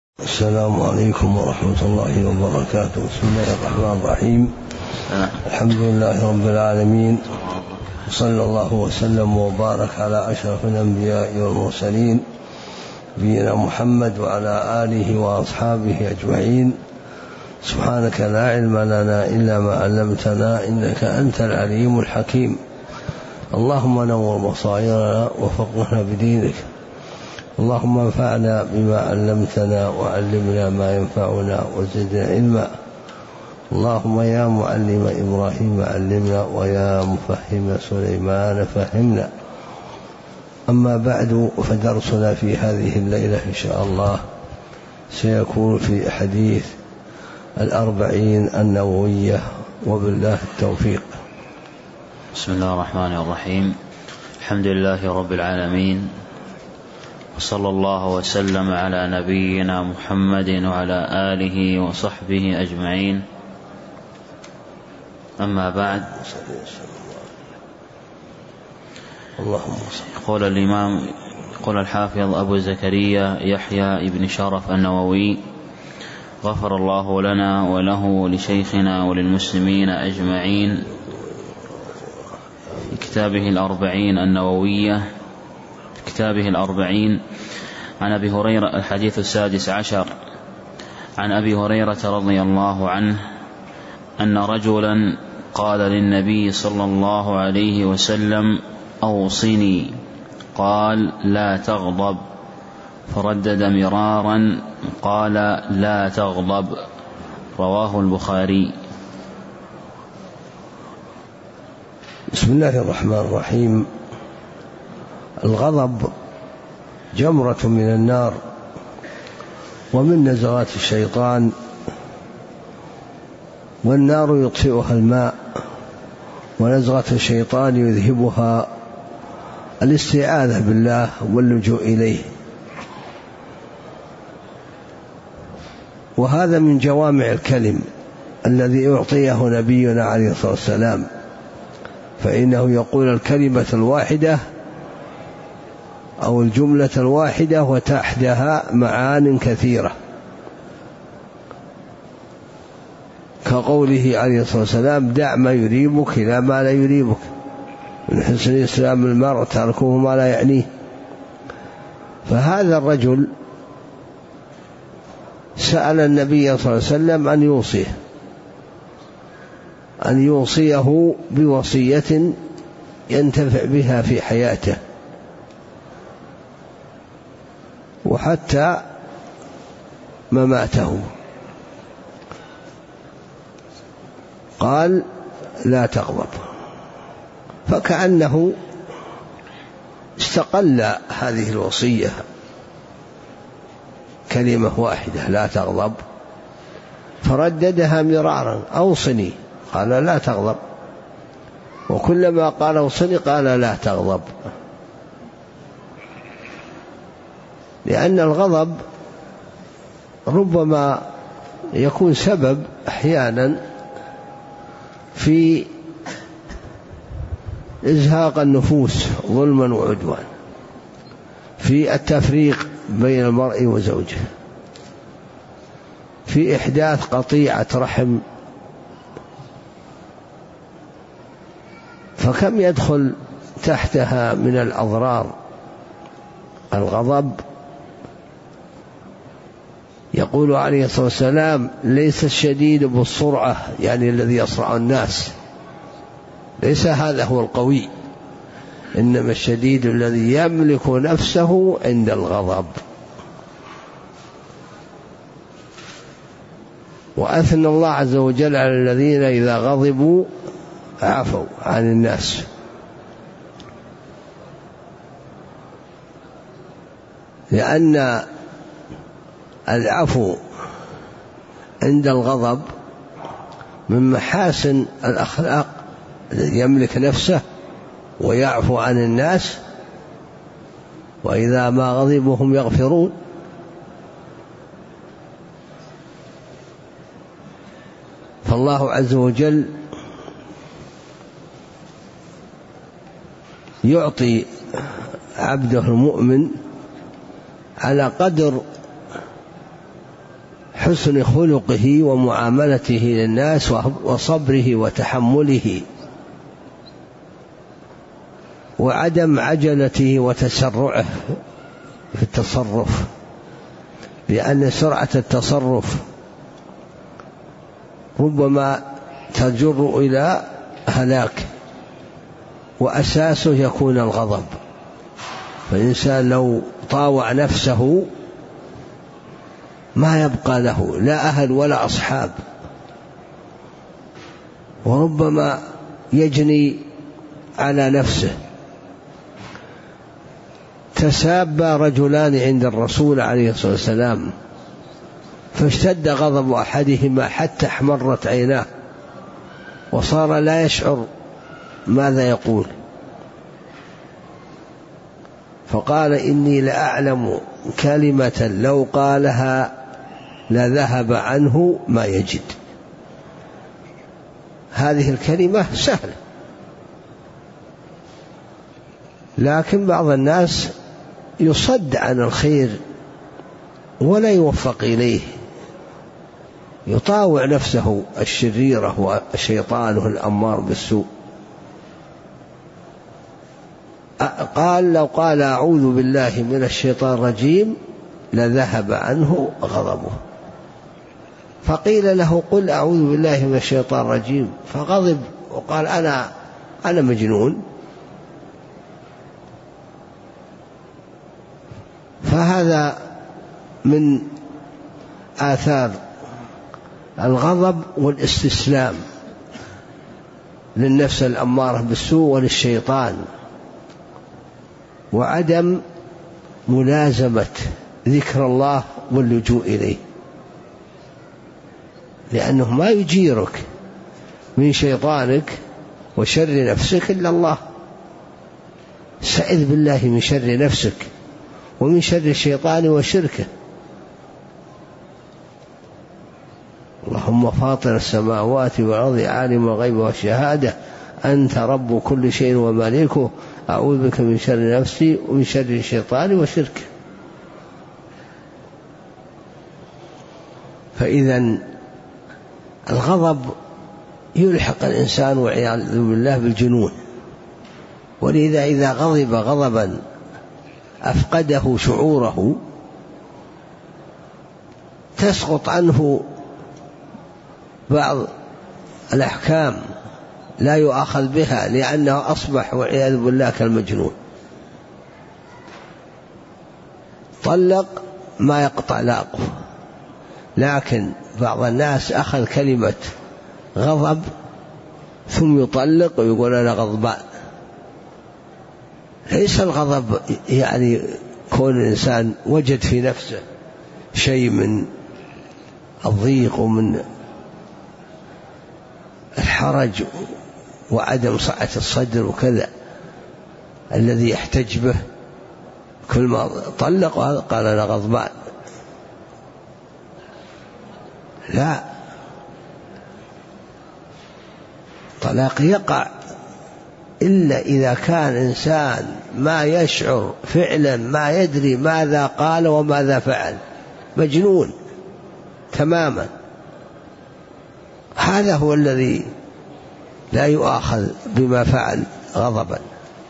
السلام عليكم ورحمة الله وبركاته. بسم الله الرحمن الرحيم. الحمد لله رب العالمين، صلى الله وسلم وبارك على أشرف الأنبياء والمرسلين نبينا محمد وعلى آله وأصحابه أجمعين. سبحانك لا علم لنا إلا ما علمتنا إنك أنت العليم الحكيم. اللهم نور بصائرنا وفقهنا بدينك. اللهم انفعنا بما علمتنا وعلمنا ما ينفعنا وزدنا علما. اللهم يا معلم إبراهيم علمنا ويا مفهم سليمان فهمنا. أما بعد، فدرسنا في هذه الليلة إن شاء الله سيكون في حديث 40 النووية، وبالله التوفيق. بسم الله الرحمن الرحيم. الحمد لله رب العالمين، وصلى الله وسلم على نبينا محمد وعلى آله وصحبه أجمعين. أما بعد، يقول الحافظ أبو زكريا يحيى بن شرف النووي غفر الله لنا وله ولشيخنا وللمسلمين أجمعين في كتابه 40 النووية، كتابه 40 عن أبي هريرة. الحديث 16 عن أبي هريرة رضي الله عنه أن رجلا قال للنبي صلى الله عليه وسلم: أوصني. قال: لا تغضب. فردد مرارا قال: لا تغضب. رواه البخاري. بسم الله الرحمن الرحيم. الغضب جمرة من النار ومن نزغات الشيطان، والنار يطفئها الماء، ونزغة الشيطان يذهبها الاستعاذة بالله واللجوء إليه. وهذا من جوامع الكلم الذي أعطيه نبينا عليه الصلاة والسلام، فإنه يقول الكلمة الواحدة أو الجملة الواحدة وتحتها معان كثيرة، كقوله عليه الصلاة والسلام: دع ما يريبك إلى ما لا يريبك، من حسن إسلام المرء تركه ما لا يعنيه. فهذا الرجل سأل النبي صلى الله عليه وسلم أن يوصيه بوصية ينتفع بها في حياته وحتى مماته. قال: لا تغضب. فكأنه استقل هذه الوصية، كلمة واحدة لا تغضب، فرددها مرارا: أوصني. قال: لا تغضب. وكلما قال أوصني قال: لا تغضب. لأن الغضب ربما يكون سبب أحيانا في إزهاق النفوس ظلما وعدوان، في التفريق بين المرء وزوجه، في إحداث قطيعة رحم. فكم يدخل تحتها من الأضرار الغضب. يقول عليه الصلاة والسلام: ليس الشديد بالسرعة، يعني الذي يصرع الناس، ليس هذا هو القوي، إنما الشديد الذي يملك نفسه عند الغضب. وأثنى الله عز وجل على الذين إذا غضبوا عفوا عن الناس. لأن العفو عند الغضب من محاسن الأخلاق، الذي يملك نفسه ويعفو عن الناس، وإذا ما غضبوا هم يغفرون. فالله عز وجل يعطي عبده المؤمن على قدر حسن خلقه ومعاملته للناس وصبره وتحمله، وعدم عجلته وتسرعه في التصرف، لأن سرعة التصرف ربما تجر إلى هلاك، وأساسه يكون الغضب. فالإنسان لو طاوع نفسه ما يبقى له لا أهل ولا أصحاب، وربما يجني على نفسه. تساب رجلان عند الرسول عليه الصلاة والسلام فاشتد غضب أحدهما حتى احمرت عيناه وصار لا يشعر ماذا يقول، فقال: إني لأعلم كلمة لو قالها لذهب عنه ما يجد. هذه الكلمة سهلة، لكن بعض الناس يصد عن الخير ولا يوفق إليه، يطاوع نفسه الشريرة وشيطانه الأمار بالسوء. قال: لو قال أعوذ بالله من الشيطان الرجيم لذهب عنه غضبه. فقيل له: قل أعوذ بالله من الشيطان الرجيم، فغضب وقال: أنا مجنون. فهذا من آثار الغضب والاستسلام للنفس الأمارة بالسوء وللشيطان، وعدم ملازمة ذكر الله واللجوء إليه، لأنه ما يجيرك من شيطانك وشر نفسك إلا الله. استعذ بالله من شر نفسك ومن شر الشيطان وشركه. اللهم فاطر السماوات والأرض عالم الغيب والشهادة أنت رب كل شيء ومالكه أعوذ بك من شر نفسي ومن شر الشيطان وشركه. فإذا الغضب يلحق الإنسان والعياذ بالله بالجنون، ولذا إذا غضب غضبا أفقده شعوره تسقط عنه بعض الأحكام لا يؤاخذ بها، لأنه أصبح والعياذ بالله كالمجنون. طلق ما يقطع لاقه، لكن بعض الناس أخذ كلمة غضب ثم يطلق ويقول أنا غضبان. ليس الغضب يعني كون الإنسان وجد في نفسه شيء من الضيق ومن الحرج وعدم سعة الصدر وكذا الذي يحتج به، كل ما طلق قال أنا غضبان. لا، طلاق يقع إلا إذا كان إنسان ما يشعر فعلا، ما يدري ماذا قال وماذا فعل، مجنون تماما. هذا هو الذي لا يؤاخذ بما فعل غضبا،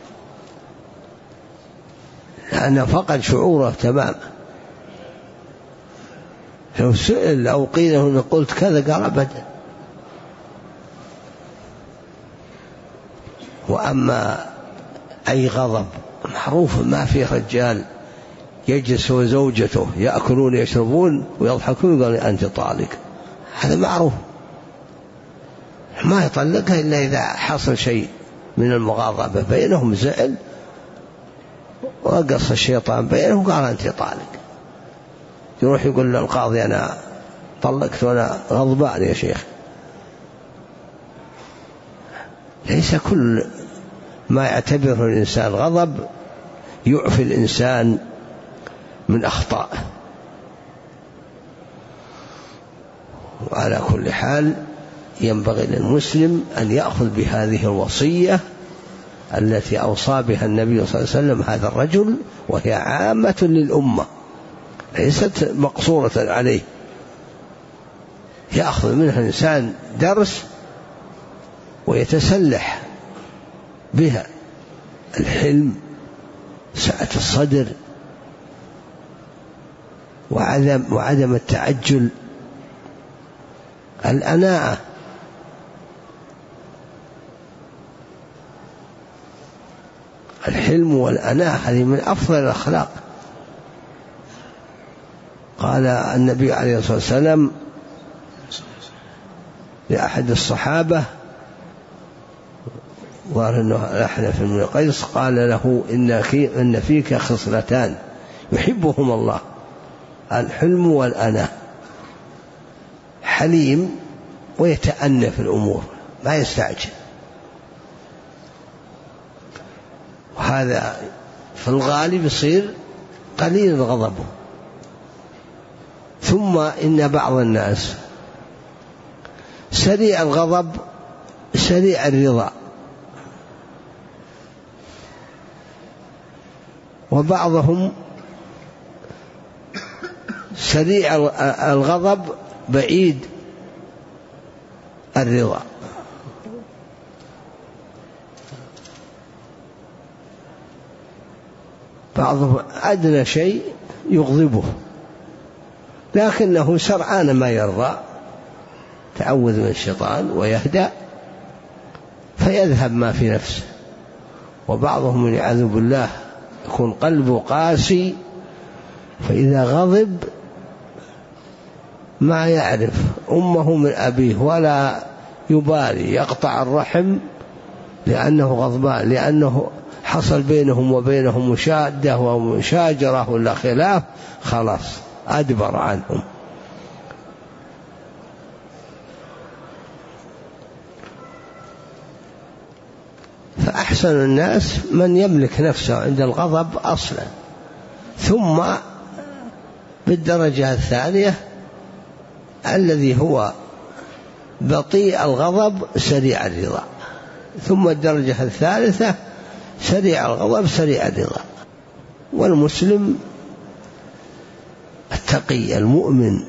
لأنه فقد شعوره تماما. لو سئل أو قيل له قلت كذا قال أبدا. وأما أي غضب معروف، ما في رجال يجلس وزوجته يأكلون يشربون ويضحكون يقول أنت طالق، هذا معروف. ما يطلقها إلا إذا حصل شيء من المغاضبة بينهم، زعل وقص الشيطان بينهم قال أنت طالق، يروح يقول للقاضي أنا طلقت وأنا غضبان يا شيخ. ليس كل ما يعتبره الإنسان غضب يعفي الإنسان من أخطائه. وعلى كل حال ينبغي للمسلم أن يأخذ بهذه الوصية التي أوصى بها النبي صلى الله عليه وسلم هذا الرجل، وهي عامة للأمة ليست مقصورة عليه، يأخذ منها الإنسان درس ويتسلح بها: الحلم، سعة الصدر، وعدم التعجل، الأناعة. الحلم والأناعة هذه من أفضل الأخلاق. قال النبي عليه الصلاة والسلام لأحد الصحابة الأحنف بن قيس، قال له: إن فيك خصلتان يحبهما الله: الحلم والأناة. حليم ويتأنى في الأمور، ما يستعجل، وهذا في الغالب يصير قليل غضبه. ثم إن بعض الناس سريع الغضب سريع الرضا، وبعضهم سريع الغضب بعيد الرضا. بعضهم أدنى شيء يغضبه لكنه سرعان ما يرضى، تعوذ من الشيطان ويهدأ فيذهب ما في نفسه. وبعضهم والعياذ بالله يكون قلبه قاسي، فإذا غضب ما يعرف أمه من أبيه ولا يبالي، يقطع الرحم لأنه غضبان، لأنه حصل بينهم وبينهم مشادة ومشاجرة ولا خلاف، خلاص أدبر عنهم. فأحسن الناس من يملك نفسه عند الغضب أصلا، ثم بالدرجة الثانية الذي هو بطيء الغضب سريع الرضا، ثم الدرجة الثالثة سريع الغضب سريع الرضا. والمسلم التقي المؤمن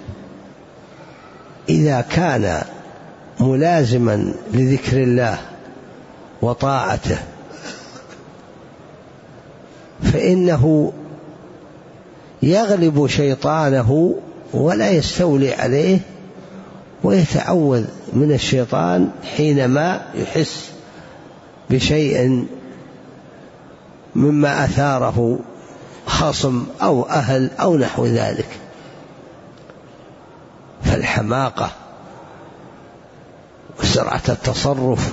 إذا كان ملازما لذكر الله وطاعته فإنه يغلب شيطانه ولا يستولي عليه، ويتعوذ من الشيطان حينما يحس بشيء مما أثاره خصم أو أهل أو نحو ذلك. فالحماقة وسرعة التصرف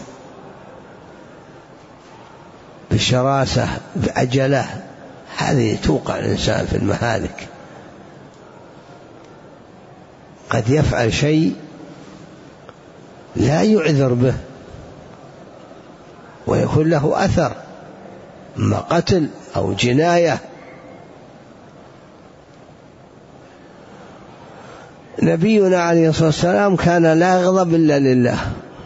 بالشراسة بعجلة هذه توقع الإنسان في المهالك. قد يفعل شيء لا يعذر به ويكون له أثر، إما قتل أو جناية. نبينا عليه الصلاة والسلام كان لا يغضب إلا لله،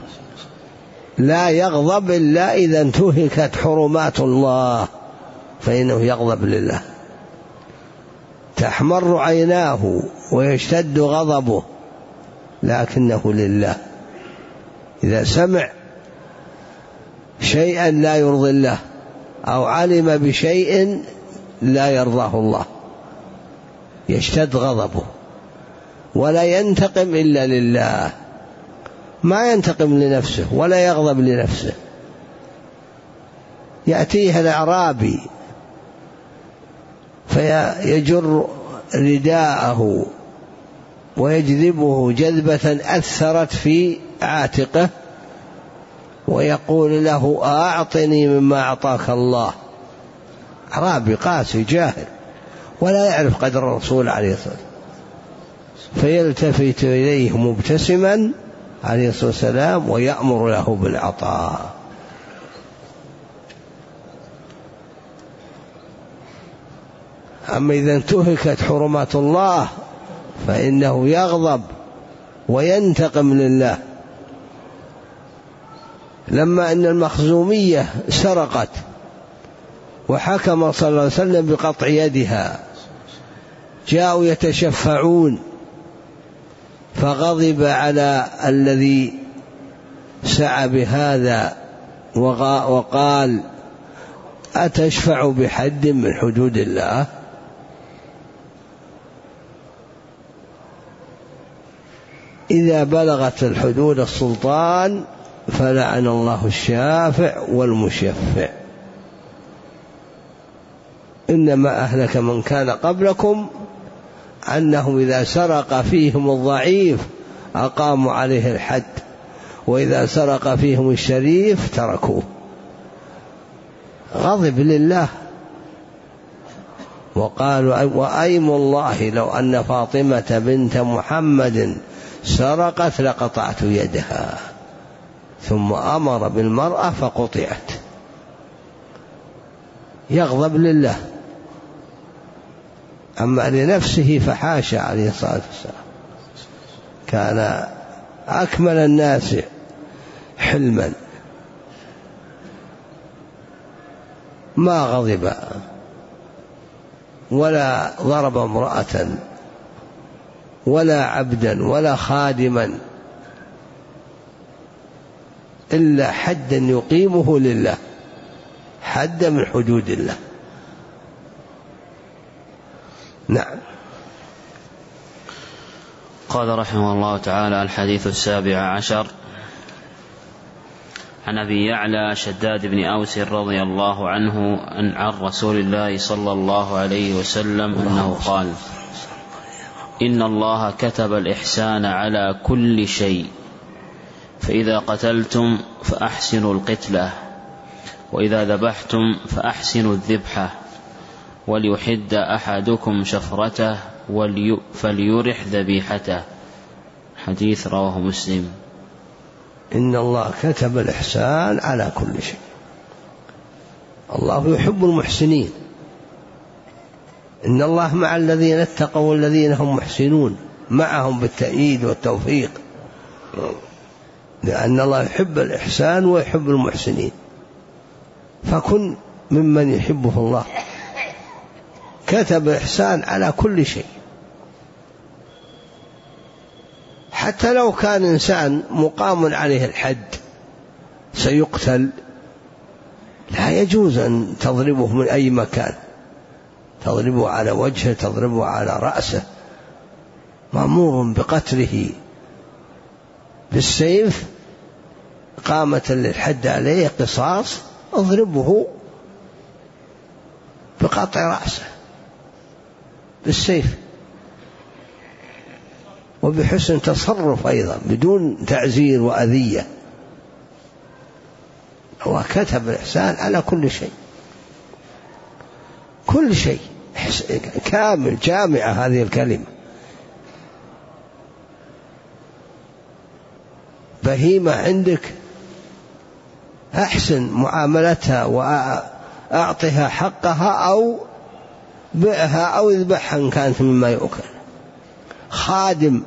لا يغضب إلا إذا انتهكت حرمات الله فإنه يغضب لله. تحمر عيناه ويشتد غضبه لكنه لله. إذا سمع شيئا لا يرضي الله أو علم بشيء لا يرضاه الله يشتد غضبه، ولا ينتقم إلا لله، ما ينتقم لنفسه ولا يغضب لنفسه. يأتيه الأعرابي فيجر رداءه ويجذبه جذبة أثرت في عاتقه ويقول له: أعطني مما أعطاك الله. أعرابي قاسي جاهل ولا يعرف قدر الرسول عليه الصلاة والسلام، فيلتفت إليه مبتسما عليه الصلاة والسلام ويأمر له بالعطاء. أما إذا انتهكت حرمات الله فإنه يغضب وينتقم لله. لما أن المخزومية سرقت وحكم صلى الله عليه وسلم بقطع يدها، جاءوا يتشفعون فغضب على الذي سعى بهذا وقال أتشفع بحد من حدود الله؟ إذا بلغت الحدود السلطان فلعن الله الشافع والمشفع. إنما أهلك من كان قبلكم أنهم إذا سرق فيهم الضعيف أقاموا عليه الحد، وإذا سرق فيهم الشريف تركوه. غضب لله. وقالوا وأيم الله لو أن فاطمة بنت محمد سرقت لقطعت يدها، ثم أمر بالمرأة فقطعت. يغضب لله. أما لنفسه فحاشا عليه الصلاة والسلام، كان أكمل الناس حلما، ما غضب ولا ضرب امرأة ولا عبدا ولا خادما إلا حدا يقيمه لله، حد من حدود الله. نعم. قال رحمه الله تعالى: الحديث 17 عن أبي يعلى شداد بن أوس رضي الله عنه عن رسول الله صلى الله عليه وسلم أنه قال: إن الله كتب الإحسان على كل شيء، فإذا قتلتم فأحسنوا القتلة، وإذا ذبحتم فأحسنوا الذبحة، وليحد أحدكم شفرته فليرح ذبيحته. حديث رواه مسلم. إن الله كتب الإحسان على كل شيء. الله يحب المحسنين. إن الله مع الذين اتقوا والذين هم محسنون، معهم بالتأييد والتوفيق، لأن الله يحب الإحسان ويحب المحسنين، فكن ممن يحبه الله. كتب الإحسان على كل شيء، حتى لو كان إنسان مقام عليه الحد سيقتل، لا يجوز أن تضربه من أي مكان، تضربه على وجهه، تضربه على رأسه، مأمور بقتله بالسيف قامة للحد عليه قصاص، اضربه بقطع رأسه بالسيف، وبحسن تصرف أيضا بدون تعزير وأذية. وكتب الإحسان على كل شيء، كل شيء كامل، جامعة هذه الكلمة. بهيمة عندك أحسن معاملتها وأعطها حقها، أو بئها أو اذبحها إن كانت مما يؤكل. خادم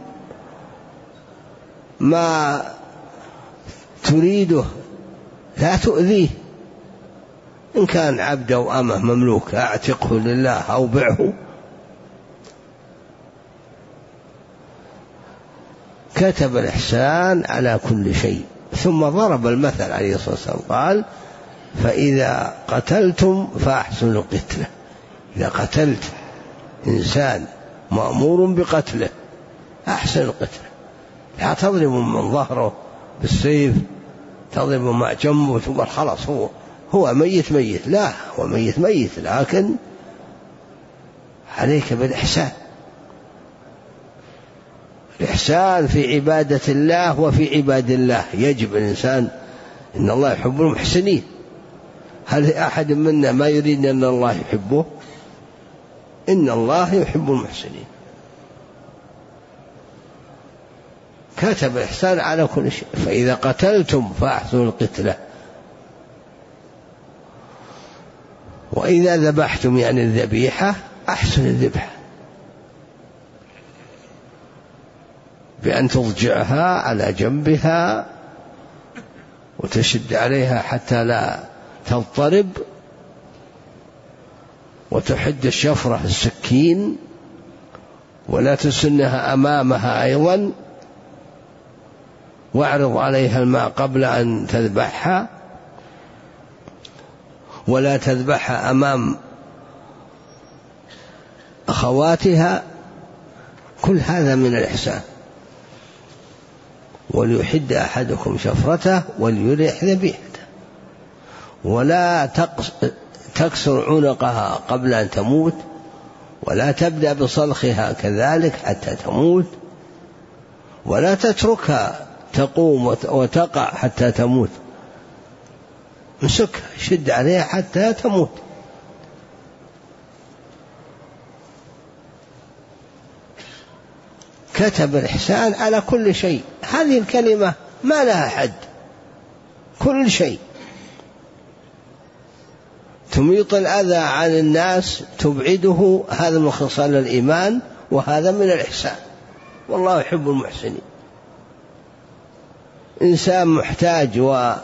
ما تريده لا تؤذيه، إن كان عبد أو أمه مملوك أعتقه لله أو بعه. كتب الإحسان على كل شيء. ثم ضرب المثل عليه الصلاة والسلام قال: فإذا قتلتم فأحسنوا القتلة. إذا قتلت إنسان مأمور بقتله أحسن القتلة، لا تضرب من ظهره بالسيف، تضرب مع جنبه وتقول خلاص هو ميت ميت. لا، هو ميت ميت، لكن عليك بالإحسان. الإحسان في عبادة الله وفي عباد الله يجب الإنسان. إن الله يحب المحسنين. هل أحد منا ما يريد أن الله يحبه؟ إن الله يحب المحسنين. كتب الإحسان على كل شيء. فإذا قتلتم فأحسنوا القتلة، وإذا ذبحتم يعني الذبيحة أحسن الذبح، بأن تضجعها على جنبها وتشد عليها حتى لا تضطرب، وتحد الشفرة السكين، ولا تسنها أمامها أيضا واعرض عليها الماء قبل أن تذبحها، ولا تذبحها أمام أخواتها، كل هذا من الإحسان. وليحد أحدكم شفرته وليريح ذبيحته، ولا تكسر عنقها قبل أن تموت، ولا تبدأ بصلخها كذلك حتى تموت، ولا تتركها تقوم وتقع حتى تموت، امسكها شد عليها حتى تموت. كتب الإحسان على كل شيء. هذه الكلمة ما لها حد، كل شيء. تميط الأذى عن الناس، تبعده، هذا من خصال الإيمان، وهذا من الإحسان، والله يحب المحسنين. إنسان محتاج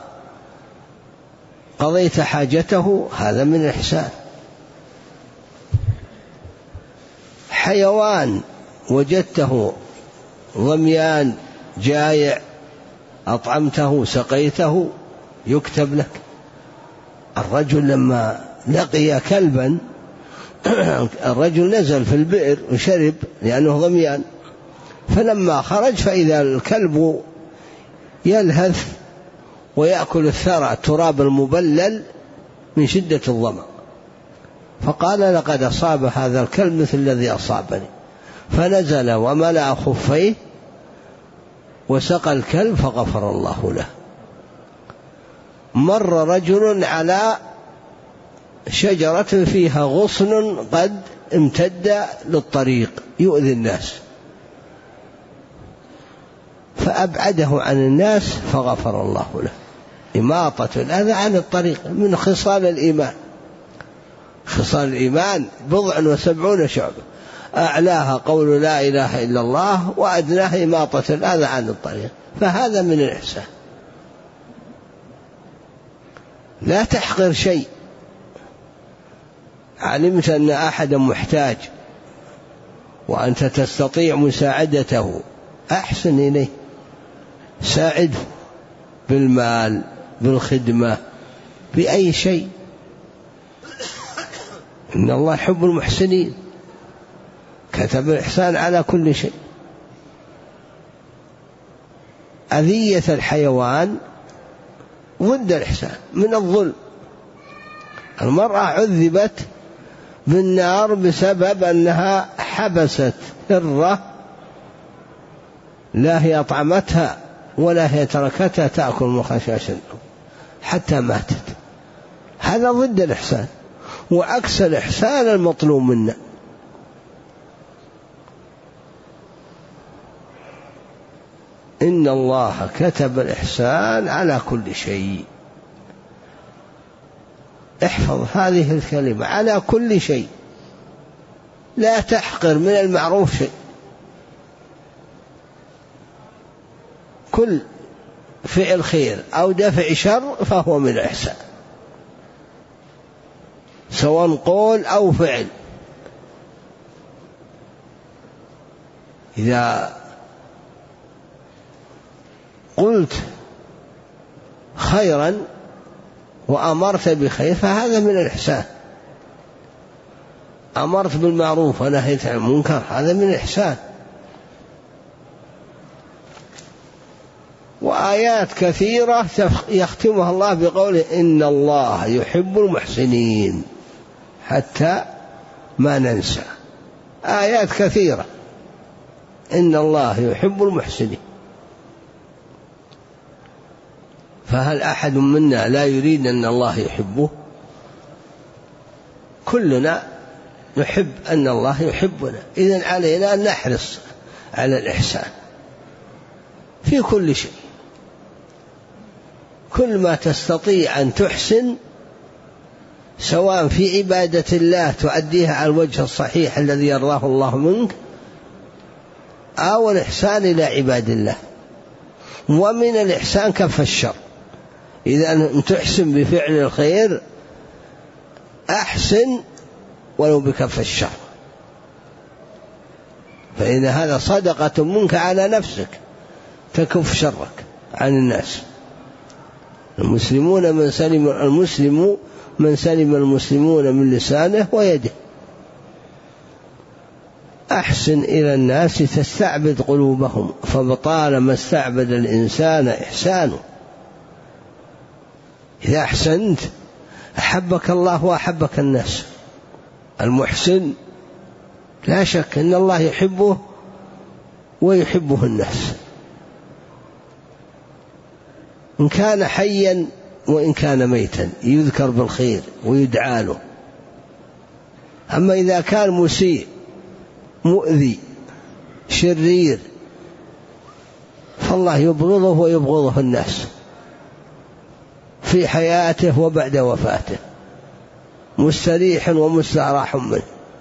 وقضيت حاجته، هذا من الإحسان. حيوان وجدته ظميان جائع أطعمته سقيته، يكتب لك. الرجل لما لقي كلبا، الرجل نزل في البئر وشرب لأنه ظميان، فلما خرج فإذا الكلب يلهث ويأكل الثرى التراب المبلل من شدة الظمأ، فقال لقد أصاب هذا الكلب مثل الذي أصابني، فنزل وملأ خفيه وسقى الكلب فغفر الله له. مر رجل على شجرة فيها غصن قد امتد للطريق يؤذي الناس، فأبعده عن الناس فغفر الله له. إماطة الأذى عن الطريق من خصال الإيمان. خصال الإيمان 70 شعبة، أعلاها قول لا إله إلا الله، وأدناها إماطة الأذى عن الطريق، فهذا من الإحسان. لا تحقر شيء. علمت أن أحدا محتاج وأنت تستطيع مساعدته، أحسن إليه، ساعده بالمال، بالخدمة، بأي شيء. إن الله يحب المحسنين. كتب الإحسان على كل شيء. أذية الحيوان ضد الإحسان، من الظلم. المرأة عذبت بالنار بسبب أنها حبست هرة، لا هي أطعمتها ولا هي تركتها تأكل من خشاش حتى ماتت. هذا ضد الإحسان، وعكس الإحسان المطلوب منا. إن الله كتب الإحسان على كل شيء. احفظ هذه الكلمة، على كل شيء. لا تحقر من المعروف شيء. كل فعل خير أو دفع شر فهو من الإحسان، سواء قول أو فعل. إذا قلت خيرا وأمرت بخير فهذا من الإحسان. أمرت بالمعروف ونهيت عن المنكر، هذا من الإحسان. وآيات كثيرة يختمها الله بقوله إن الله يحب المحسنين، حتى ما ننسى. آيات كثيرة إن الله يحب المحسنين. فهل أحد منا لا يريد أن الله يحبه؟ كلنا نحب أن الله يحبنا. إذن علينا أن نحرص على الإحسان في كل شيء. كل ما تستطيع أن تحسن، سواء في عبادة الله تؤديها على الوجه الصحيح الذي يرضاه الله منك، أو الإحسان إلى عباد الله. ومن الإحسان كف الشر. إذا أن تحسن بفعل الخير أحسن ولو بكف الشر، فإن هذا صدقة منك على نفسك تكف شرك. عن الناس. المسلم من سلم المسلمون من لسانه ويده. أحسن إلى الناس تستعبد قلوبهم، فطالما استعبد الإنسان إحسانه. إذا أحسنت أحبك الله وأحبك الناس. المحسن لا شك أن الله يحبه ويحبه الناس، إن كان حيا وإن كان ميتا يذكر بالخير ويدعى له. أما إذا كان مسيء مؤذي شرير فالله يبغضه ويبغضه الناس في حياته وبعد وفاته، مستريح ومستراح منه.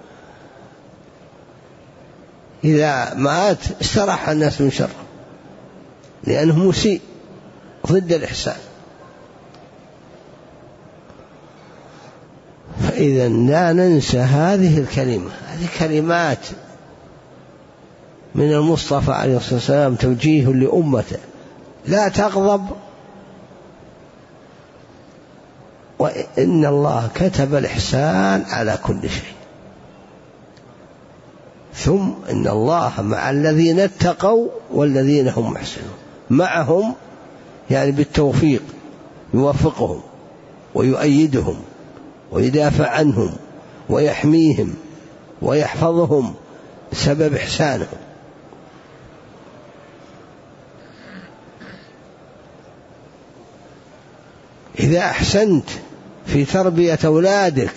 إذا مات استراح الناس من شره لأنه مسيء ضد الإحسان. فإذا لا ننسى هذه الكلمة، هذه كلمات من المصطفى عليه الصلاة والسلام توجيه لأمته: لا تغضب، وإن الله كتب الإحسان على كل شيء. ثم إن الله مع الذين اتقوا والذين هم محسنون. معهم يعني بالتوفيق، يوفقهم ويؤيدهم ويدافع عنهم ويحميهم ويحفظهم بسبب إحسانهم. إذا أحسنت في تربية أولادك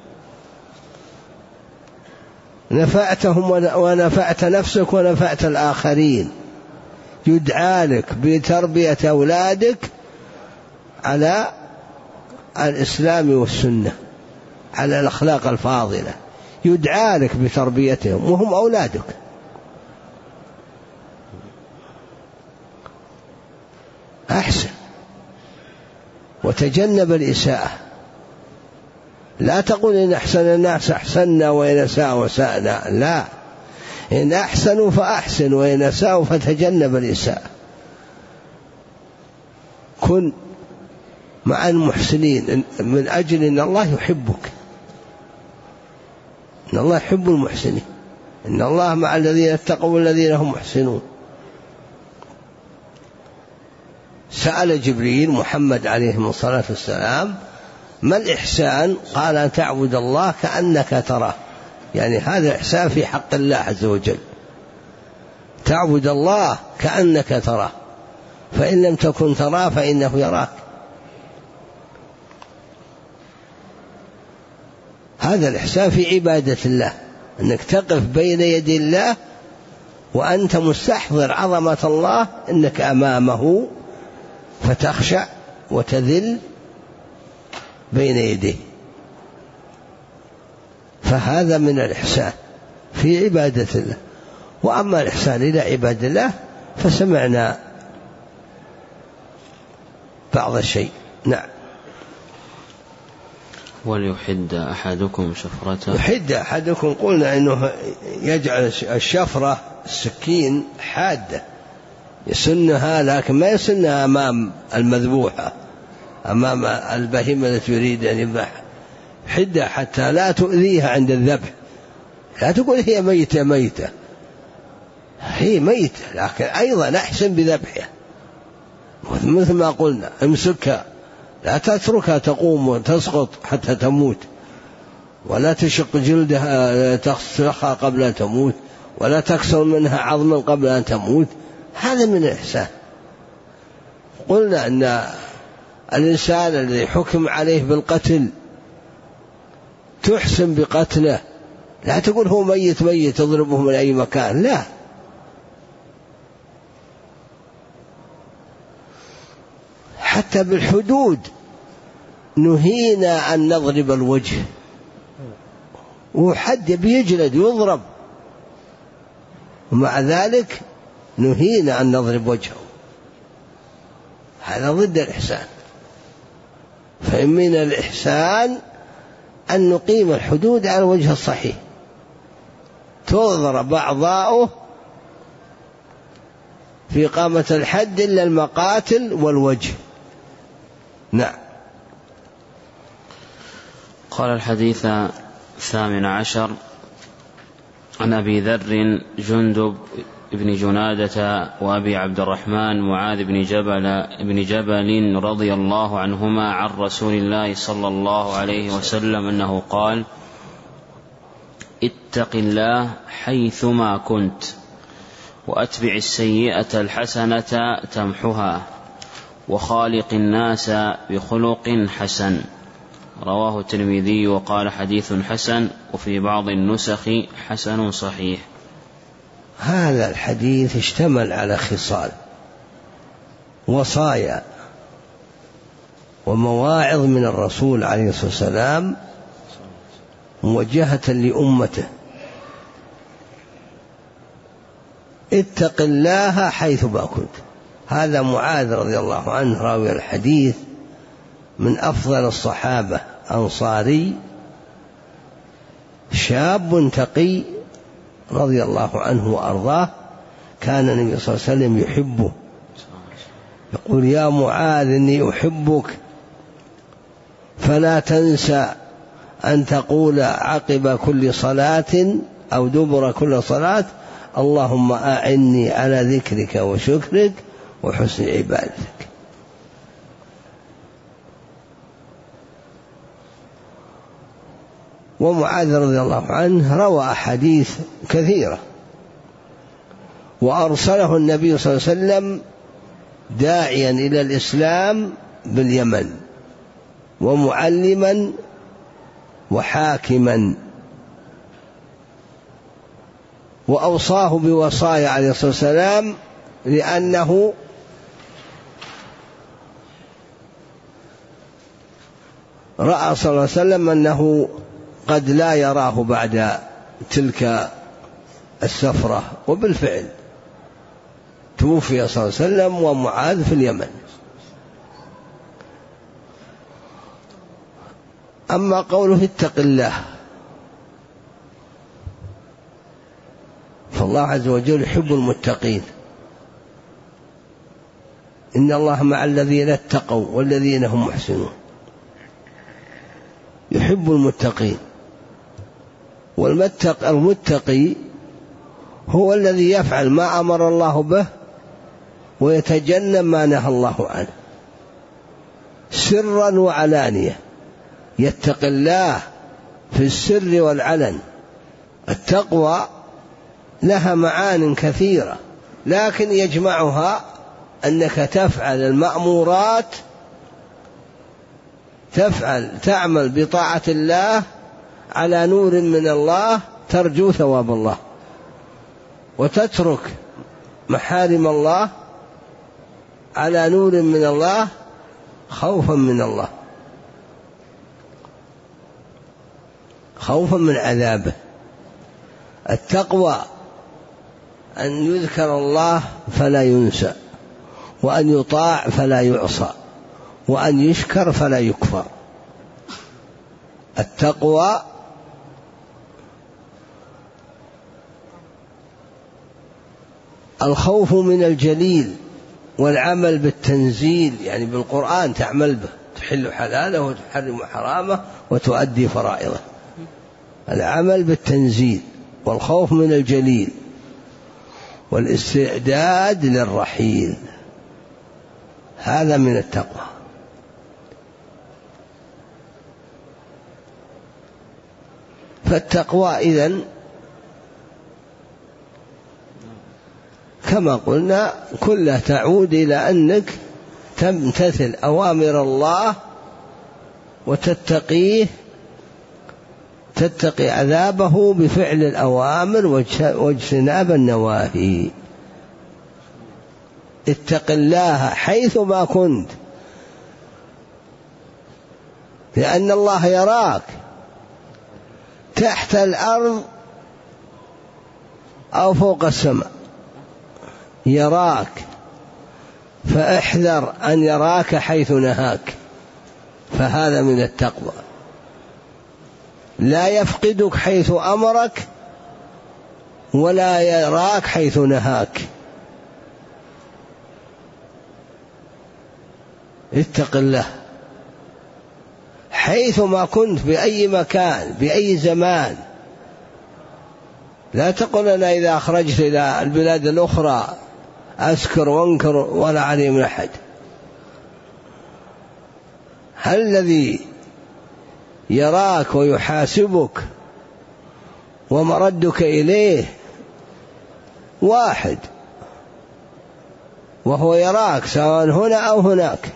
نفعتهم ونفعت نفسك ونفعت الآخرين. يدعى لك بتربية أولادك على الإسلام والسنة، على الأخلاق الفاضلة، يدعى لك بتربيتهم وهم أولادك. أحسن وتجنب الإساءة. لا تقول إن أحسن الناس أحسننا وإن أساءوا أسأنا، لا، إن أحسنوا فأحسن وإن أساءوا فتجنب الإساءة. كن مع المحسنين من أجل أن الله يحبك. إن الله يحب المحسنين، إن الله مع الذين اتقوا والذين هم محسنون. سأل جبريل محمد عليه الصلاة والسلام: ما الإحسان؟ قال: أن تعبد الله كأنك تراه. يعني هذا الإحسان في حق الله عز وجل، تعبد الله كأنك تراه، فإن لم تكن تراه فإنه يراك. هذا الإحسان في عبادة الله، أنك تقف بين يدي الله وأنت مستحضر عظمة الله، أنك أمامه فتخشع وتذل بين يديه. فهذا من الإحسان في عبادة الله. وأما الإحسان إلى عباد الله فسمعنا بعض الشيء. نعم. وليحد أحدكم شفرته. يحد أحدكم، قلنا إنه يجعل الشفرة السكين حادة يسنها، لكن ما يسنها أمام المذبوحة، أمام البهيمة التي يريد أن يذبحها. حدة حتى لا تؤذيها عند الذبح. لا تقول هي ميتة ميتة، هي ميتة لكن أيضا أحسن بذبحها. مثل ما قلنا: امسكها، لا تتركها تقوم وتسقط حتى تموت، ولا تشق جلدها تخسخها قبل أن تموت، ولا تكسر منها عظما قبل أن تموت. هذا من الإحسان. قلنا أن الإنسان الذي حكم عليه بالقتل تحسن بقتله، لا تقول هو ميت ميت تضربه من أي مكان، لا. حتى بالحدود نهينا أن نضرب الوجه، وحد بيجلد يضرب، ومع ذلك نهينا أن نضرب وجهه. هذا ضد الإحسان. فمن الإحسان أن نقيم الحدود على الوجه الصحيح، تضرب أعضاؤه في إقامة الحد إلا المقاتل والوجه. نعم. قال الحديث 18 عن أبي ذر جندب بن جنادة وأبي عبد الرحمن معاذ بن جبل رضي الله عنهما عن رسول الله صلى الله عليه وسلم أنه قال: اتق الله حيثما كنت وأتبع السيئة الحسنة تمحها وخالق الناس بخلق حسن. رواه الترمذي وقال حديث حسن، وفي بعض النسخ حسن صحيح. هذا الحديث اشتمل على خصال وصايا ومواعظ من الرسول عليه الصلاة والسلام موجهة لأمته. اتق الله حيثما كنت. هذا معاذ رضي الله عنه راوي الحديث من أفضل الصحابة، أنصاري شاب تقي رضي الله عنه وأرضاه، كان النبي صلى الله عليه وسلم يحبه، يقول: يا معاذ إني أحبك فلا تنسى أن تقول عقب كل صلاة أو دبر كل صلاة: اللهم أعني على ذكرك وشكرك وحسن عبادتك. ومعاذ رضي الله عنه روى أحاديث كثيرة، وأرسله النبي صلى الله عليه وسلم داعيا إلى الإسلام باليمن ومعلما وحاكما، وأوصاه بوصايا عليه الصلاة والسلام لأنه رأى صلى الله عليه وسلم أنه قد لا يراه بعد تلك السفرة، وبالفعل توفي صلى الله عليه وسلم ومعاذ في اليمن. أما قوله اتق الله، فالله عز وجل يحب المتقين. إن الله مع الذين اتقوا والذين هم محسنون. يحب المتقين، والمتقي هو الذي يفعل ما أمر الله به ويتجنب ما نهى الله عنه سرا وعلانية. يتقي الله في السر والعلن. التقوى لها معان كثيرة، لكن يجمعها أنك تفعل المأمورات، تعمل بطاعة الله على نور من الله ترجو ثواب الله، وتترك محارم الله على نور من الله خوفا من الله، خوفا من عذابه. التقوى أن يذكر الله فلا ينسى، وأن يطاع فلا يعصى، وأن يشكر فلا يكفر. التقوى الخوف من الجليل والعمل بالتنزيل، يعني بالقرآن تعمل به، تحل حلاله وتحرم حرامه وتؤدي فرائضه. العمل بالتنزيل والخوف من الجليل والاستعداد للرحيل، هذا من التقوى. فالتقوى إذن كما قلنا كلها تعود إلى أنك تمتثل أوامر الله وتتقيه، تتقي عذابه بفعل الأوامر واجتناب النواهي. اتق الله حيثما كنت، لأن الله يراك تحت الأرض أو فوق السماء، يراك، فاحذر أن يراك حيث نهاك، فهذا من التقوى. لا يفقدك حيث أمرك ولا يراك حيث نهاك، اتق الله حيثما كنت، بأي مكان، بأي زمان. لا تقل أنا إذا أخرجت إلى البلاد الأخرى أسكر وانكر ولا علي من أحد. هل الذي يراك ويحاسبك ومردك إليه واحد، وهو يراك سواء هنا أو هناك.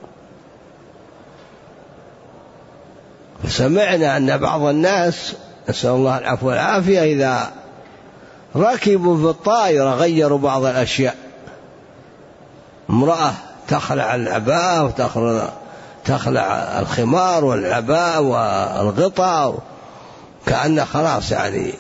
سمعنا أن بعض الناس نسأل الله العفو والعافية إذا ركبوا في الطائرة غيروا بعض الأشياء. امرأة تخلع العباءة وتخلع الخمار والعباء والغطاء كأن خلاص يعني،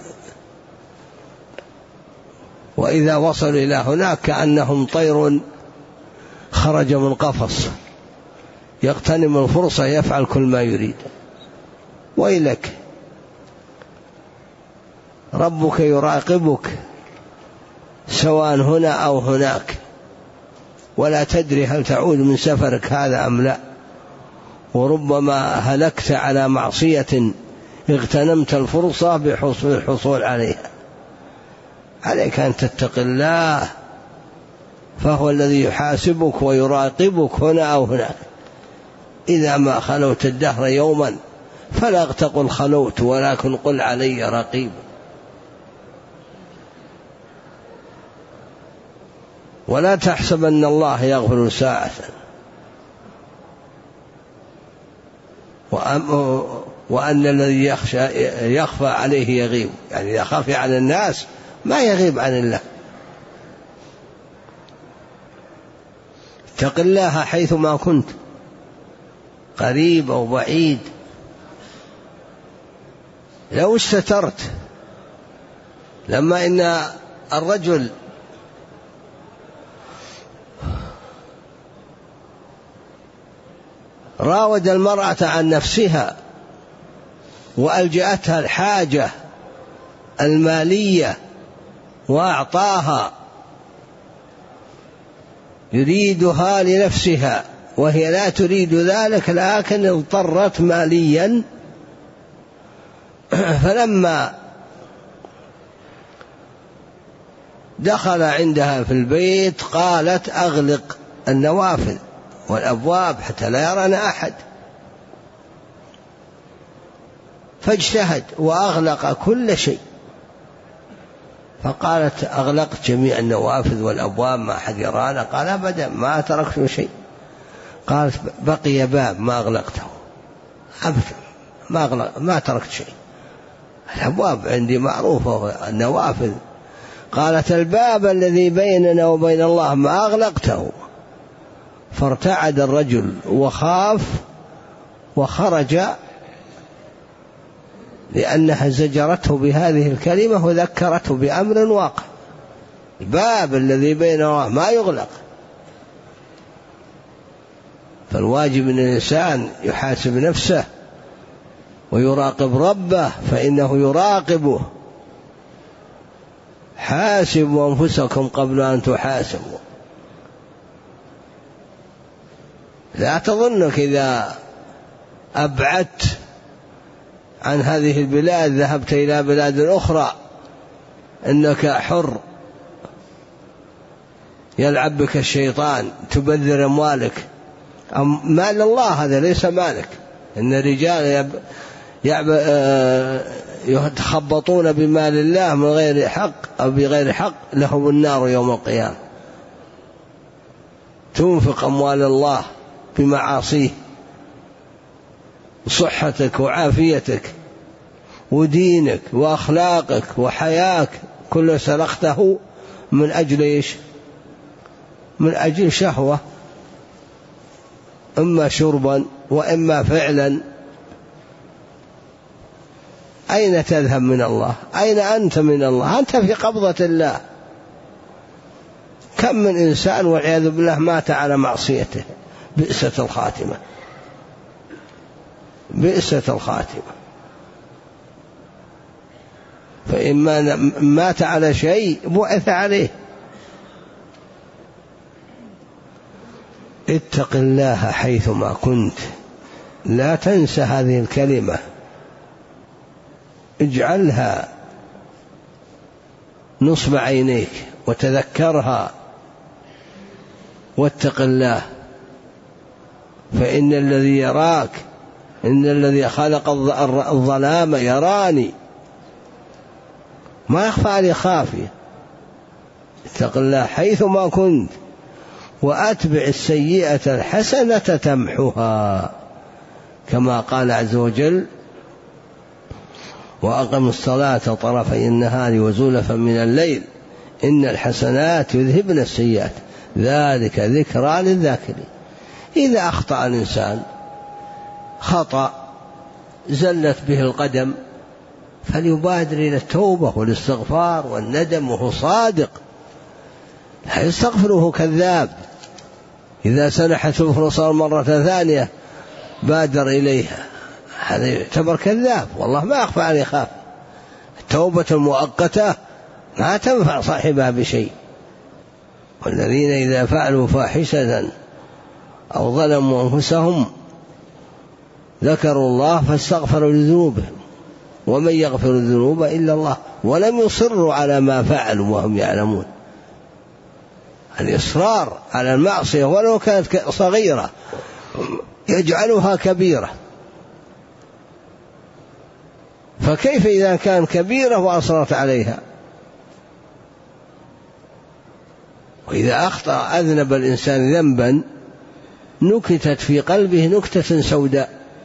وإذا وصلوا إلى هناك كأنهم طير خرج من قفص يغتنم الفرصة يفعل كل ما يريد. ويلك، ربك يراقبك سواء هنا أو هناك، ولا تدري هل تعود من سفرك هذا أم لا، وربما هلكت على معصية اغتنمت الفرصة بالحصول عليها. عليك أن تتق الله، فهو الذي يحاسبك ويراقبك هنا أو هناك. إذا ما خلوت الدهر يوما فلا تقل خلوت، ولكن قل علي رقيب. ولا تحسب أن الله يغفل ساعة، وأن الذي يخفى عليه يغيب، يعني إذا خفي عن الناس ما يغيب عن الله. اتق الله حيثما كنت، قريب أو بعيد. لو استترت، لما إن الرجل راود المرأة عن نفسها وألجأتها الحاجة المالية وأعطاها، يريدها لنفسها وهي لا تريد ذلك، لكن اضطرت ماليا. فلما دخل عندها في البيت قالت أغلق النوافذ والأبواب حتى لا يرانا أحد، فاجتهد وأغلق كل شيء. فقالت أغلقت جميع النوافذ والأبواب ما أحد يرانا؟ قال أبدا ما تركت شيء. قالت بقي باب ما أغلقته أبدا، ما تركت شيء، الأبواب عندي معروفة النوافذ. قالت الباب الذي بيننا وبين الله ما أغلقته. فارتعد الرجل وخاف وخرج، لأنها زجرته بهذه الكلمة وذكرته بأمر واقع. الباب الذي بيننا الله ما يغلق. فالواجب أن الإنسان يحاسب نفسه ويراقب ربه، فإنه يراقبه. حاسبوا أنفسكم قبل أن تحاسبوا. لا تظنك إذا أبعدت عن هذه البلاد ذهبت إلى بلاد أخرى إنك حر، يلعب بك الشيطان، تبذر أموالك. مال الله هذا ليس مالك. إن الرجال يتخبطون بمال الله من غير حق أو بغير حق لهم النار يوم القيامة. تنفق أموال الله بمعاصيه، صحتك وعافيتك ودينك وأخلاقك وحياك كله سلخته من أجل إيش؟ من أجل شهوة، إما شربا وإما فعلا. أين تذهب من الله؟ أين أنت من الله؟ أنت في قبضة الله. كم من إنسان والعياذ بالله مات على معصيته. بئست الخاتمة، بئست الخاتمة. فإما مات على شيء بعث عليه. اتق الله حيثما كنت، لا تنسى هذه الكلمة، اجعلها نصب عينيك وتذكرها، واتق الله، فإن الذي يراك، إن الذي خلق الظلام يراني، ما يخفى عليه خافية. اتق الله حيثما كنت وأتبع السيئة الحسنة تمحها، كما قال عز وجل: وأقم الصلاة طرفي النهار وزلفا من الليل إن الحسنات يذهبن السيئات ذلك ذكرى للذاكرين. إذا أخطأ الإنسان خطأ زلت به القدم فليبادر إلى التوبة والاستغفار والندم وهو صادق، لا يستغفره كذاب. إذا سنحت الفرصة مرة ثانية بادر إليها، هذا يعتبر كذاب، والله ما أخفى عليه خاف. التوبة المؤقتة ما تنفع صاحبها بشيء. والذين إذا فعلوا فاحشة أو ظلموا أنفسهم ذكروا الله فاستغفروا لذنوبهم ومن يغفر الذنوب إلا الله ولم يصروا على ما فعلوا وهم يعلمون. الإصرار على المعصية ولو كانت صغيرة يجعلها كبيرة، فكيف إذا كان كبيرة وأصررت عليها؟ وإذا أخطأ أذنب الإنسان ذنبا نكتت في قلبه نكتة سوداء،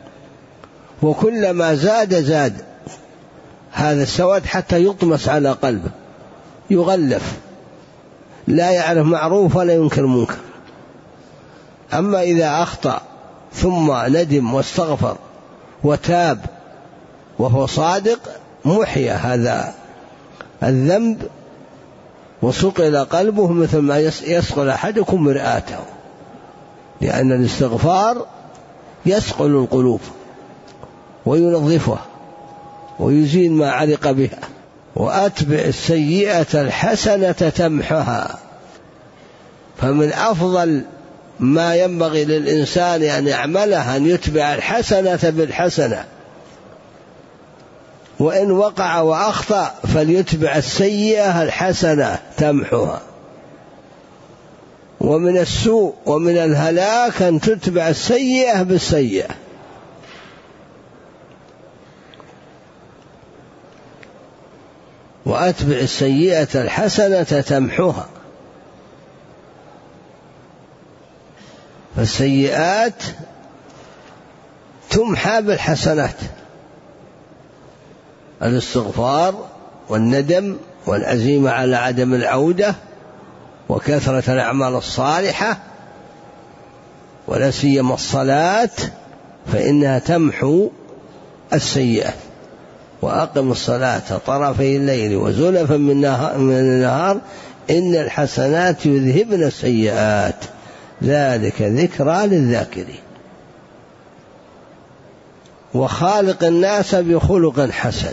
وكلما زاد هذا السواد حتى يطمس على قلبه، يغلف، لا يعرف معروف ولا ينكر منكر. أما إذا أخطأ ثم ندم واستغفر وتاب وهو صادق محيا هذا الذنب وصقل قلبه مثل ما يصقل أحدكم مرآته، لأن الاستغفار يصقل القلوب وينظفها ويزيل ما علق بها. وأتبع السيئة الحسنة تمحها، فمن أفضل ما ينبغي للإنسان أن يعمله أن يتبع الحسنة بالحسنة، وإن وقع وأخطأ فليتبع السيئة الحسنة تمحها. ومن السوء ومن الهلاك أن تتبع السيئة بالسيئة. وأتبع السيئة الحسنة تمحها، فالسيئات تمحى بالحسنات، الاستغفار والندم والعزيمة على عدم العودة وكثرة الأعمال الصالحة ولا سيما الصلاة فإنها تمحو السيئات. وأقم الصلاة طرفي الليل وزلفا من النهار إن الحسنات يذهبن السيئات ذلك ذكرى للذاكرين. وخالق الناس بخلق حسن،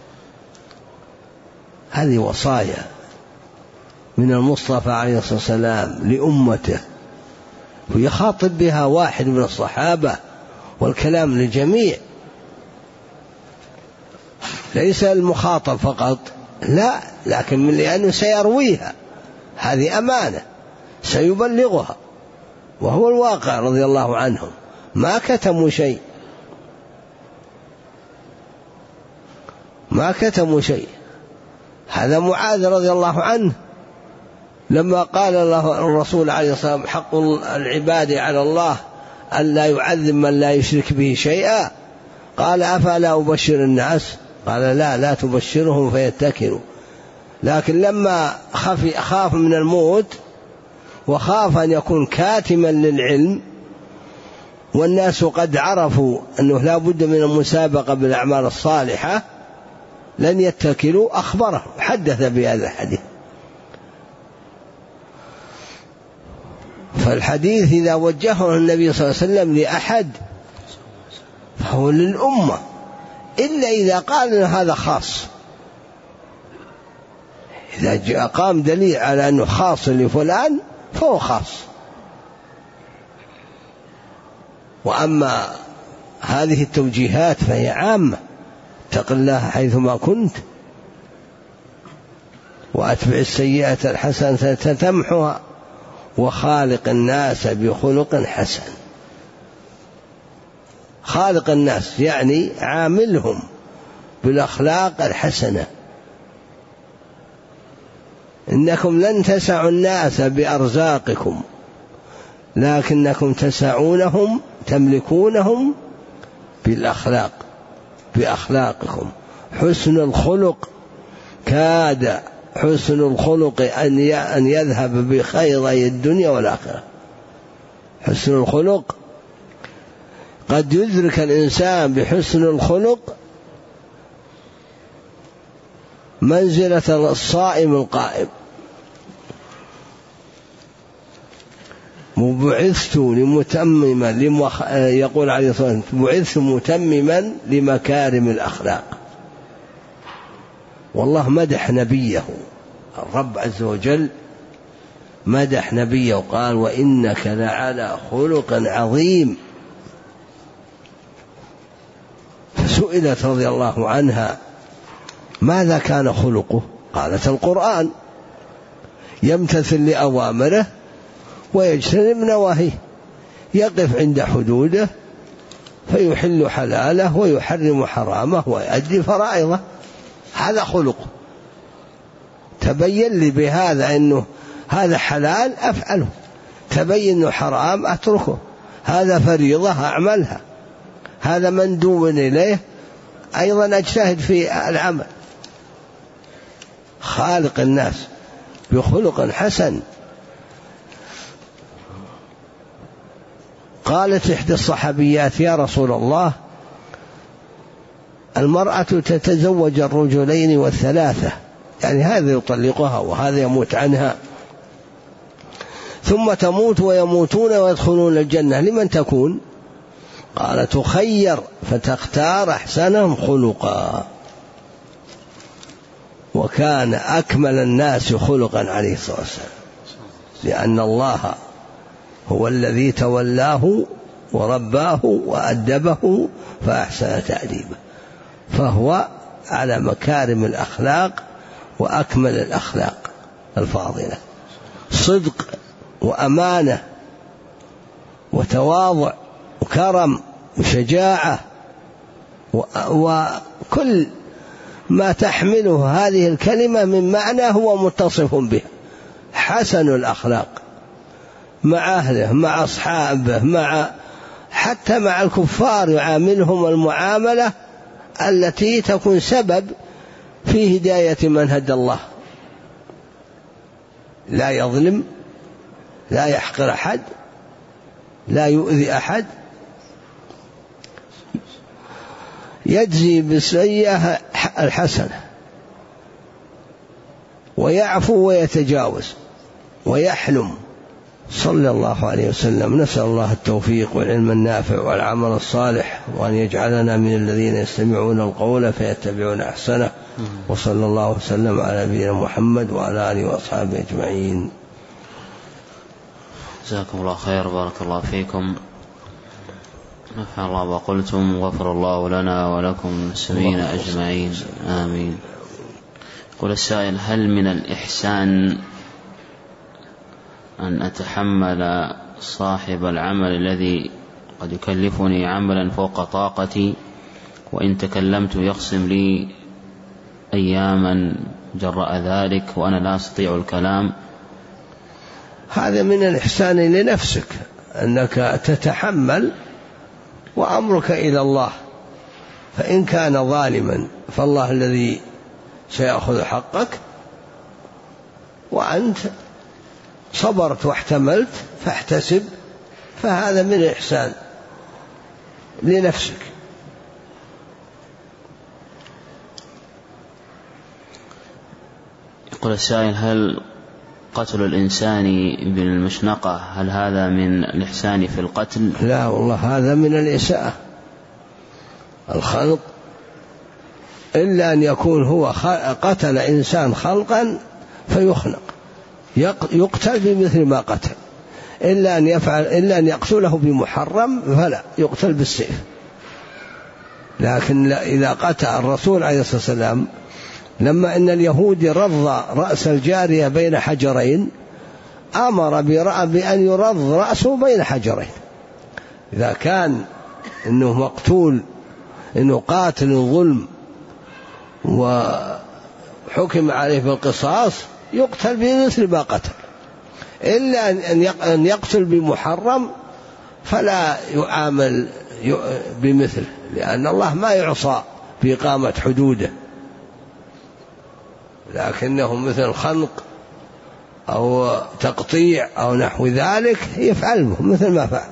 هذه وصايا من المصطفى عليه الصلاة والسلام لأمته، ويخاطب بها واحد من الصحابة، والكلام للجميع ليس المخاطب فقط، لا، لكن لأنه سيرويها، هذه أمانة سيبلغها، وهو الواقع رضي الله عنهم ما كتموا شيء، ما كتموا شيء. هذا معاذ رضي الله عنه لما قال الله الرسول عليه الصلاة والسلام حق العباد على الله أن لا يعذب من لا يشرك به شيئا، قال أفلا أبشر الناس؟ قال لا تبشرهم فيتكلوا. لكن لما خاف من الموت وخاف أن يكون كاتما للعلم والناس قد عرفوا أنه لا بد من المسابقة بالأعمال الصالحة لن يتكلوا، أخبره حدث بهذا الحديث. فالحديث إذا وجهه النبي صلى الله عليه وسلم لأحد فهو للأمة، إلا إذا قال إن هذا خاص. إذا قام دليل على أنه خاص لفلان فهو خاص. وأما هذه التوجيهات فهي عامة: اتق الله حيثما كنت، وأتبع السيئة الحسنة تمحها، وخالق الناس بخلق حسن. خالق الناس يعني عاملهم بالأخلاق الحسنة. إنكم لن تسعوا الناس بأرزاقكم، لكنكم تسعونهم تملكونهم بالأخلاق، بأخلاقكم. حسن الخلق كاد حسن الخلق أن يذهب بخيري الدنيا والآخرة. حسن الخلق قد يدرك الإنسان بحسن الخلق منزلة الصائم القائم. وبعثت لمتمما يقول عليه الصلاة والسلام: بعثت متمما لمكارم الأخلاق. والله مدح نبيه، الرب عز وجل مدح نبيه وقال: وإنك لعلى خلق عظيم. فسئلت رضي الله عنها: ماذا كان خلقه؟ قالت: القرآن، يمتثل لأوامره ويجتنب نواهيه، يقف عند حدوده فيحل حلاله ويحرم حرامه ويؤدي فرائضه. هذا خلقه. تبين لي بهذا أنه هذا حلال أفعله، تبين أنه حرام أتركه، هذا فريضة أعملها، هذا مندوب إليه أيضا أجتهد في العمل. خالق الناس بخلق حسن. قالت إحدى الصحابيات: يا رسول الله، المرأة تتزوج الرجلين والثلاثة، يعني هذا يطلقها وهذا يموت عنها، ثم تموت ويموتون ويدخلون الجنة، لمن تكون؟ قال: تخير فتختار أحسنهم خلقا. وكان أكمل الناس خلقا عليه الصلاة والسلام، لأن الله هو الذي تولاه ورباه وأدبه فأحسن تأديبه، فهو على مكارم الأخلاق وأكمل الأخلاق الفاضلة: صدق وأمانة وتواضع وكرم وشجاعة وكل ما تحمله هذه الكلمة من معنى هو متصف به. حسن الأخلاق مع أهله، مع أصحابه، حتى مع الكفار يعاملهم المعاملة التي تكون سبب في هداية من هدى الله. لا يظلم، لا يحقر أحد، لا يؤذي أحد، يجزي بالسيئة الحسنة، ويعفو ويتجاوز ويحلم صلى الله عليه وسلم. نسأل الله التوفيق والعلم النافع والعمل الصالح، وأن يجعلنا من الذين يستمعون القول فيتبعون أحسنه. وصلى الله وسلم على نبينا محمد وعلى آله وأصحابه أجمعين. جزاكم الله خير، بارك الله فيكم، نفع الله وقلتم، وغفر الله لنا ولكم المسلمين أجمعين، آمين. يقول السائل: هل من الإحسان أن أتحمل صاحب العمل الذي قد يكلفني عملا فوق طاقتي، وإن تكلمت يخصم لي أياما جراء ذلك وأنا لا أستطيع الكلام؟ هذا من الإحسان لنفسك، أنك تتحمل وأمرك إلى الله، فإن كان ظالما فالله الذي سيأخذ حقك، وأنت صبرت واحتملت فاحتسب، فهذا من الإحسان لنفسك. يقول السائل: هل قتل الإنسان بالمشنقة هل هذا من الإحسان في القتل؟ لا والله، هذا من الإساءة. الخلق إلا أن يكون هو قتل إنسان خلقا فيخنق، يقتل بمثل ما قتل، إلا أن يقتله بمحرم فلا يقتل بالسيف. لكن إذا قتل الرسول عليه الصلاة والسلام لما إن اليهود رض رأس الجارية بين حجرين أمر بأن يرض رأسه بين حجرين. إذا كان إنه مقتول إنه قاتل ظلم وحكم عليه بالقصاص يقتل بمثل ما قتل، إلا أن يقتل بمحرم فلا يعامل بمثله، لأن الله ما يعصى بإقامة حدوده، لكنه مثل خنق أو تقطيع أو نحو ذلك يفعله مثل ما فعل.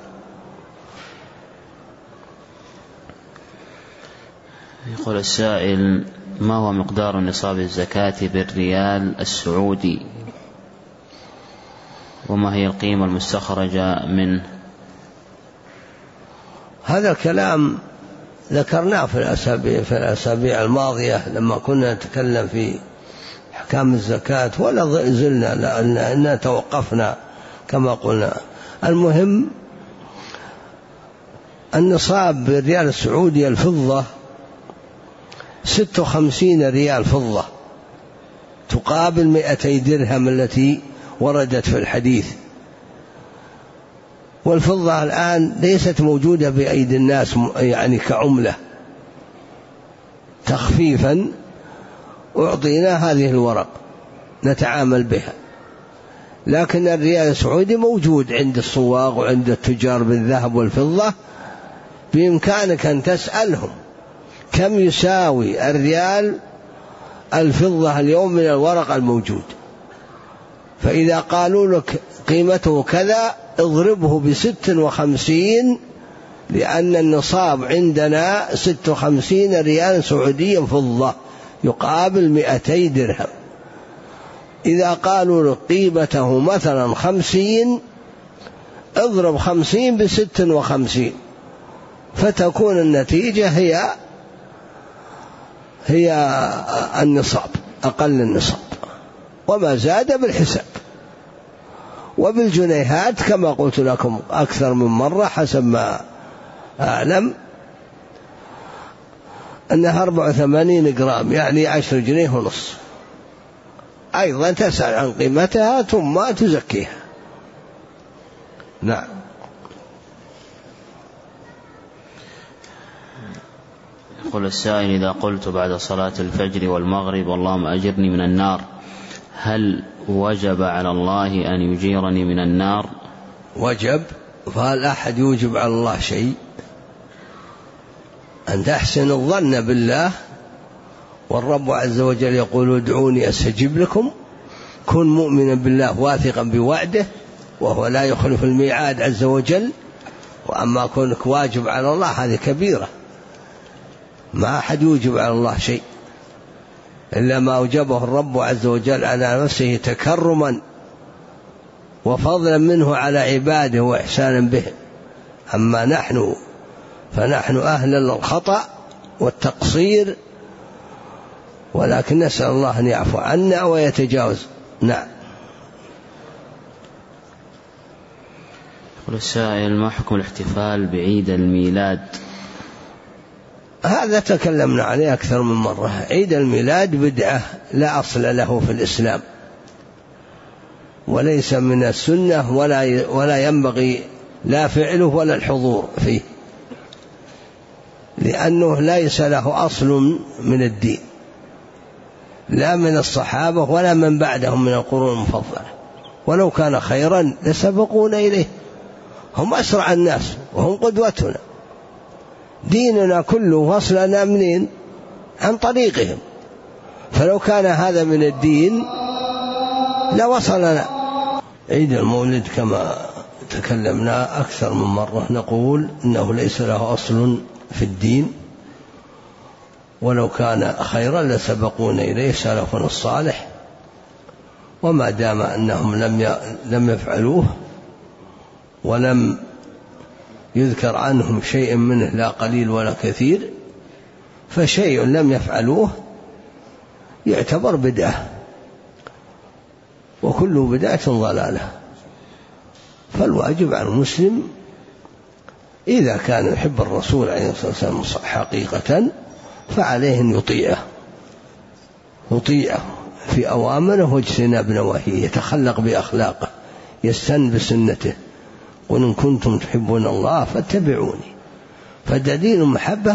يقول السائل: ما هو مقدار نصاب الزكاة بالريال السعودي؟ وما هي القيمة المستخرجة منه؟ هذا الكلام ذكرناه في الأسابيع الماضية لما كنا نتكلم في أحكام الزكاة، ولا زلنا لأننا توقفنا كما قلنا. المهم النصاب بالريال السعودي الفضة 56 ريال فضة تقابل 200 درهم التي وردت في الحديث. والفضة الآن ليست موجودة بأيدي الناس يعني كعملة، تخفيفا أعطينا هذه الورق نتعامل بها، لكن الريال السعودي موجود عند الصواغ وعند التجار بالذهب والفضة. بإمكانك أن تسألهم كم يساوي الريال الفضة اليوم من الورق الموجود، فإذا قالوا لك قيمته كذا اضربه ب56، لأن النصاب عندنا 56 ريال سعودي فضة يقابل 200 درهم. إذا قالوا لك قيمته مثلا 50 اضرب 50 ب56، فتكون النتيجة هي النصاب، أقل النصاب، وما زاد بالحساب. وبالجنيهات كما قلت لكم أكثر من مرة حسب ما أعلم أنها 84 جرام، يعني 10 جنيه ونصف. أيضا تسأل عن قيمتها ثم تزكيها. نعم. يقول السائل: إذا قلت بعد صلاة الفجر والمغرب اللهم أجرني من النار، هل وجب على الله أن يجيرني من النار؟ وجب، فهل أحد يوجب على الله شيء؟ أن تحسن الظن بالله، والرب عز وجل يقول ادعوني أستجب لكم. كن مؤمنا بالله واثقا بوعده، وهو لا يخلف الميعاد عز وجل. وأما كونك واجب على الله هذه كبيرة، ما أحد يوجب على الله شيء إلا ما أوجبه الرب عز وجل على نفسه تكرما وفضلا منه على عباده وإحسانا بهم. أما نحن فنحن أهل للخطأ والتقصير، ولكن نسأل الله أن يعفو عنا ويتجاوز. نعم. يقول السائل: ما حكم الاحتفال بعيد الميلاد؟ هذا تكلمنا عليه أكثر من مرة. عيد الميلاد بدعة لا أصل له في الإسلام، وليس من السنة، ولا ينبغي لا فعله ولا الحضور فيه، لأنه ليس له أصل من الدين، لا من الصحابة ولا من بعدهم من القرون المفضلة. ولو كان خيرا لسبقونا إليه، هم أسرع الناس وهم قدوتنا. ديننا كله وصلنا منين؟ عن طريقهم. فلو كان هذا من الدين لوصلنا. عيد المولد كما تكلمنا أكثر من مرة نقول إنه ليس له أصل في الدين، ولو كان خيرا لسبقونا إليه سلفنا الصالح، وما دام أنهم لم يفعلوه ولم يذكر عنهم شيء منه لا قليل ولا كثير، فشيء لم يفعلوه يعتبر بدعة، وكل بدعة ضلالة. فالواجب على المسلم إذا كان يحب الرسول عليه الصلاة والسلام حقيقة فعليه أن يطيعه في أوامره واجتناب نواهيه، يتخلق بأخلاقه، يستن بسنته. قل إن كنتم تحبون الله فاتبعوني. فدليل المحبة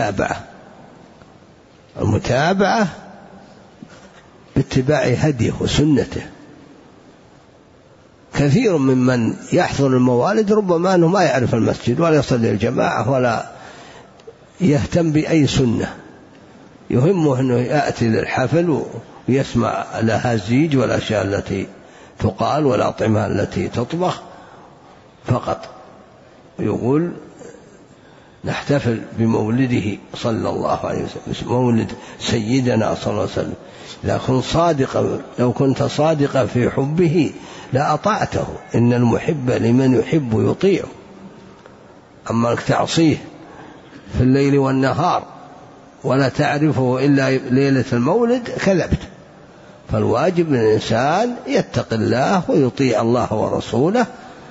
المتابعة باتباع هديه وسنته. كثير ممن يحضر الموالد ربما أنه ما يعرف المسجد ولا يصلي الجماعة ولا يهتم بأي سنة، يهمه أنه يأتي للحفل ويسمع الأهازيج والأشياء التي تقال والأطعمة التي تطبخ فقط. يقول نحتفل بمولده صلى الله عليه وسلم، مولد سيدنا صلى الله عليه وسلم. لو كنت صادقا في حبه لأطعته، إن المحب لمن يحب يطيعه. أما أنك تعصيه في الليل والنهار ولا تعرفه إلا ليلة المولد كذبت. فالواجب من الإنسان يتقي الله ويطيع الله ورسوله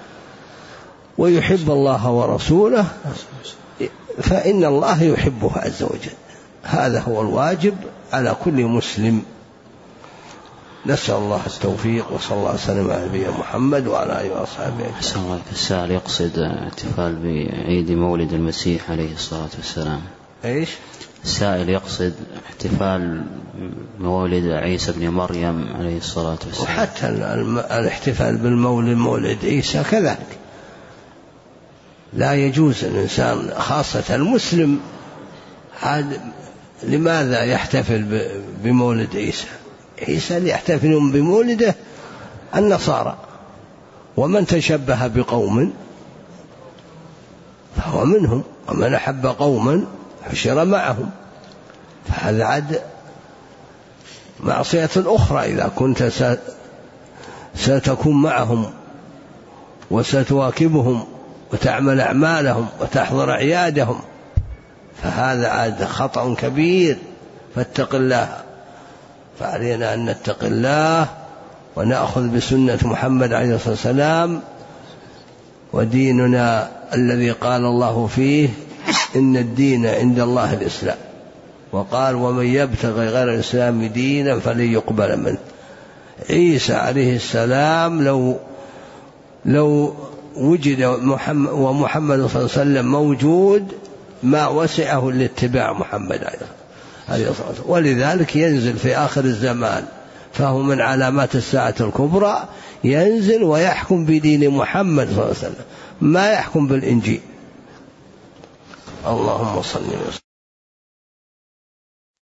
ويحب الله ورسوله، فإن الله يحبه عز وجل. هذا هو الواجب على كل مسلم. نسأل الله التوفيق، وصلى الله وسلم على نبينا محمد وعلى آله وأصحابه. أحسن الله. السائل يقصد احتفال بعيد مولد المسيح عليه الصلاة والسلام. إيش؟ السائل يقصد احتفال مولد عيسى بن مريم عليه الصلاة والسلام. وحتى الاحتفال بالمولد مولد عيسى كذلك لا يجوز. الإنسان خاصة المسلم لماذا يحتفل بمولد عيسى؟ عيسى اللي يحتفلون بمولده النصارى، ومن تشبه بقوم فهو منهم، ومن أحب قوما حشر معهم. فهذا عد معصية أخرى إذا كنت ستكون معهم وستواكبهم وتعمل أعمالهم وتحضر أعيادهم، فهذا عاد خطأ كبير. فاتق الله. فعلينا أن نتقي الله ونأخذ بسنة محمد عليه الصلاة والسلام وديننا الذي قال الله فيه إن الدين عند الله الإسلام، وقال ومن يبتغي غير الإسلام دينا فلن يقبل منه. عيسى عليه السلام لو وجد ومحمد صلى الله عليه وسلم موجود ما وسعه لاتباع محمد عليه الصلاة والسلام. ولذلك ينزل في آخر الزمان، فهو من علامات الساعة الكبرى، ينزل ويحكم بدين محمد صلى الله عليه وسلم، ما يحكم بالإنجيل. اللهم صل وسلم.